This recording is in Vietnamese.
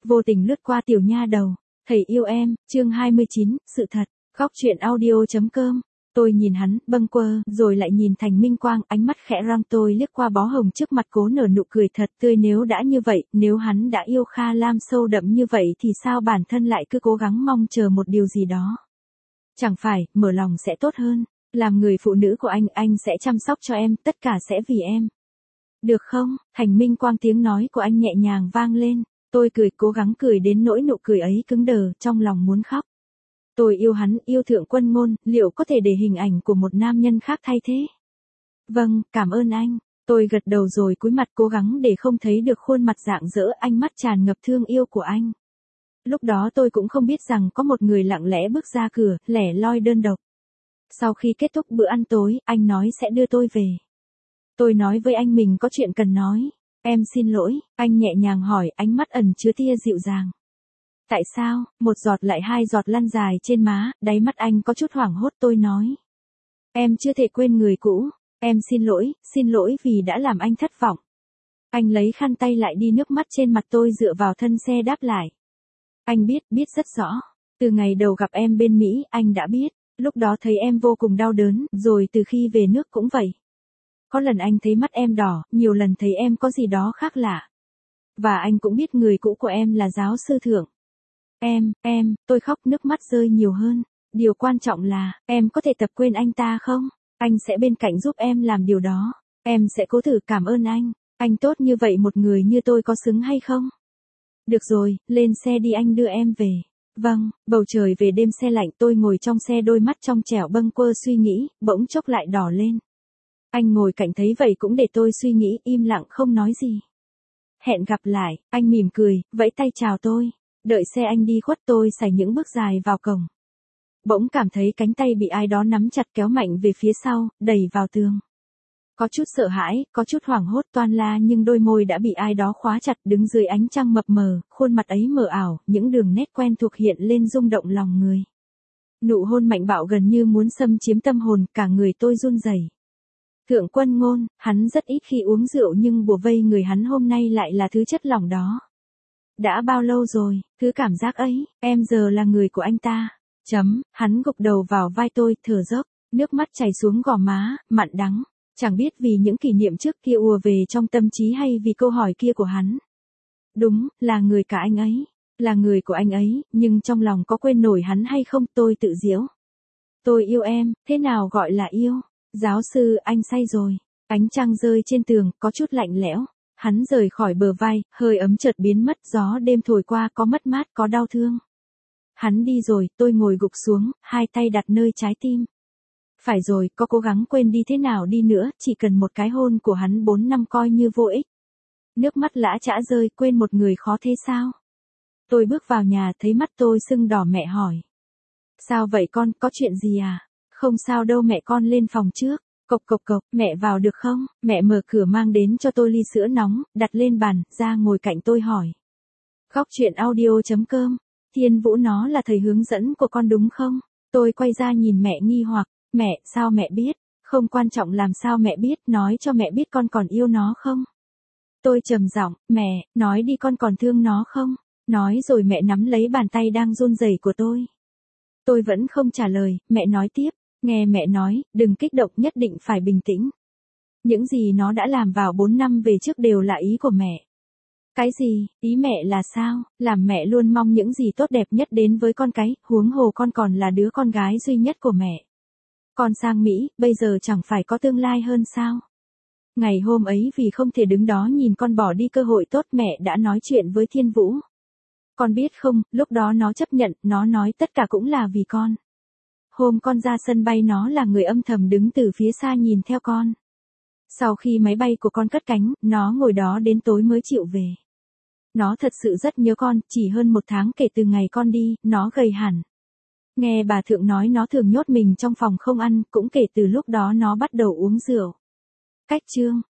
vô tình lướt qua tiểu nha đầu. Thầy yêu em, chương 29, sự thật, góc truyện audio.com. Tôi nhìn hắn, bâng quơ, rồi lại nhìn Thành Minh Quang, ánh mắt khẽ răng tôi liếc qua bó hồng trước mặt cố nở nụ cười thật tươi. Nếu đã như vậy, nếu hắn đã yêu Kha Lam sâu đậm như vậy thì sao bản thân lại cứ cố gắng mong chờ một điều gì đó. Chẳng phải, mở lòng sẽ tốt hơn, làm người phụ nữ của anh sẽ chăm sóc cho em, tất cả sẽ vì em. Được không? Thành Minh Quang tiếng nói của anh nhẹ nhàng vang lên, tôi cười cố gắng cười đến nỗi nụ cười ấy cứng đờ, trong lòng muốn khóc. Tôi yêu hắn, yêu Thượng Quân Ngôn, liệu có thể để hình ảnh của một nam nhân khác thay thế? Vâng, cảm ơn anh. Tôi gật đầu rồi cúi mặt cố gắng để không thấy được khuôn mặt rạng rỡ ánh mắt tràn ngập thương yêu của anh. Lúc đó tôi cũng không biết rằng có một người lặng lẽ bước ra cửa, lẻ loi đơn độc. Sau khi kết thúc bữa ăn tối, anh nói sẽ đưa tôi về. Tôi nói với anh mình có chuyện cần nói. Em xin lỗi, anh nhẹ nhàng hỏi, ánh mắt ẩn chứa tia dịu dàng. Tại sao? Một giọt lại hai giọt lăn dài trên má, đáy mắt anh có chút hoảng hốt. Tôi nói. Em chưa thể quên người cũ. Em xin lỗi vì đã làm anh thất vọng. Anh lấy khăn tay lại đi, nước mắt trên mặt tôi dựa vào thân xe đáp lại. Anh biết rất rõ. Từ ngày đầu gặp em bên Mỹ, anh đã biết. Lúc đó thấy em vô cùng đau đớn, rồi từ khi về nước cũng vậy. Có lần anh thấy mắt em đỏ, nhiều lần thấy em có gì đó khác lạ. Và anh cũng biết người cũ của em là giáo sư Thượng. Tôi khóc, nước mắt rơi nhiều hơn. Điều quan trọng là, em có thể tập quên anh ta không? Anh sẽ bên cạnh giúp em làm điều đó. Em sẽ cố thử. Cảm ơn anh. Anh tốt như vậy, một người như tôi có xứng hay không? Được rồi, lên xe đi, anh đưa em về. Vâng, bầu trời về đêm se lạnh, tôi ngồi trong xe, đôi mắt trong trẻo bâng quơ suy nghĩ, bỗng chốc lại đỏ lên. Anh ngồi cạnh thấy vậy cũng để tôi suy nghĩ, im lặng không nói gì. Hẹn gặp lại, anh mỉm cười, vẫy tay chào tôi. Đợi xe anh đi khuất, tôi sải những bước dài vào cổng. Bỗng cảm thấy cánh tay bị ai đó nắm chặt kéo mạnh về phía sau, đẩy vào tường. Có chút sợ hãi, có chút hoảng hốt toan la, nhưng đôi môi đã bị ai đó khóa chặt. Đứng dưới ánh trăng mập mờ, khuôn mặt ấy mờ ảo, những đường nét quen thuộc hiện lên rung động lòng người. Nụ hôn mạnh bạo gần như muốn xâm chiếm tâm hồn, cả người tôi run rẩy. Thượng Quân Ngôn, hắn rất ít khi uống rượu nhưng bùa vây người hắn hôm nay lại là thứ chất lỏng đó. Đã bao lâu rồi, thứ cảm giác ấy, em giờ là người của anh ta. Hắn gục đầu vào vai tôi, thở dốc, nước mắt chảy xuống gò má, mặn đắng. Chẳng biết vì những kỷ niệm trước kia ùa về trong tâm trí hay vì câu hỏi kia của hắn. Đúng, là người cả anh ấy. Là người của anh ấy, nhưng trong lòng có quên nổi hắn hay không, tôi tự giễu. Tôi yêu em, thế nào gọi là yêu? Giáo sư, anh say rồi. Ánh trăng rơi trên tường, có chút lạnh lẽo. Hắn rời khỏi bờ vai, hơi ấm chợt biến mất, gió đêm thổi qua, có mất mát, có đau thương. Hắn đi rồi, tôi ngồi gục xuống, hai tay đặt nơi trái tim. Phải rồi, có cố gắng quên đi thế nào đi nữa, chỉ cần một cái hôn của hắn 4 năm coi như vô ích. Nước mắt lã chã rơi, quên một người khó thế sao? Tôi bước vào nhà, thấy mắt tôi sưng đỏ, mẹ hỏi. Sao vậy con, có chuyện gì à? Không sao đâu mẹ, con lên phòng trước. Cộc cộc cộc, mẹ vào được không? Mẹ mở cửa mang đến cho tôi ly sữa nóng, đặt lên bàn, ra ngồi cạnh tôi hỏi. Góc truyện audio.com, Thiên Vũ nó là thầy hướng dẫn của con đúng không? Tôi quay ra nhìn mẹ nghi hoặc. Mẹ, sao mẹ biết? Không quan trọng làm sao mẹ biết, nói cho mẹ biết con còn yêu nó không? Tôi trầm giọng, mẹ, nói đi, con còn thương nó không? Nói rồi mẹ nắm lấy bàn tay đang run rẩy của tôi. Tôi vẫn không trả lời, mẹ nói tiếp, nghe mẹ nói, đừng kích động, nhất định phải bình tĩnh. Những gì nó đã làm vào 4 năm về trước đều là ý của mẹ. Cái gì, ý mẹ là sao? Làm mẹ luôn mong những gì tốt đẹp nhất đến với con cái, huống hồ con còn là đứa con gái duy nhất của mẹ. Con sang Mỹ, bây giờ chẳng phải có tương lai hơn sao? Ngày hôm ấy vì không thể đứng đó nhìn con bỏ đi cơ hội tốt, mẹ đã nói chuyện với Thiên Vũ. Con biết không, lúc đó nó chấp nhận, nó nói tất cả cũng là vì con. Hôm con ra sân bay nó là người âm thầm đứng từ phía xa nhìn theo con. Sau khi máy bay của con cất cánh, nó ngồi đó đến tối mới chịu về. Nó thật sự rất nhớ con, chỉ hơn 1 tháng kể từ ngày con đi, nó gầy hẳn. Nghe bà Thượng nói nó thường nhốt mình trong phòng không ăn, cũng kể từ lúc đó nó bắt đầu uống rượu. Cách chương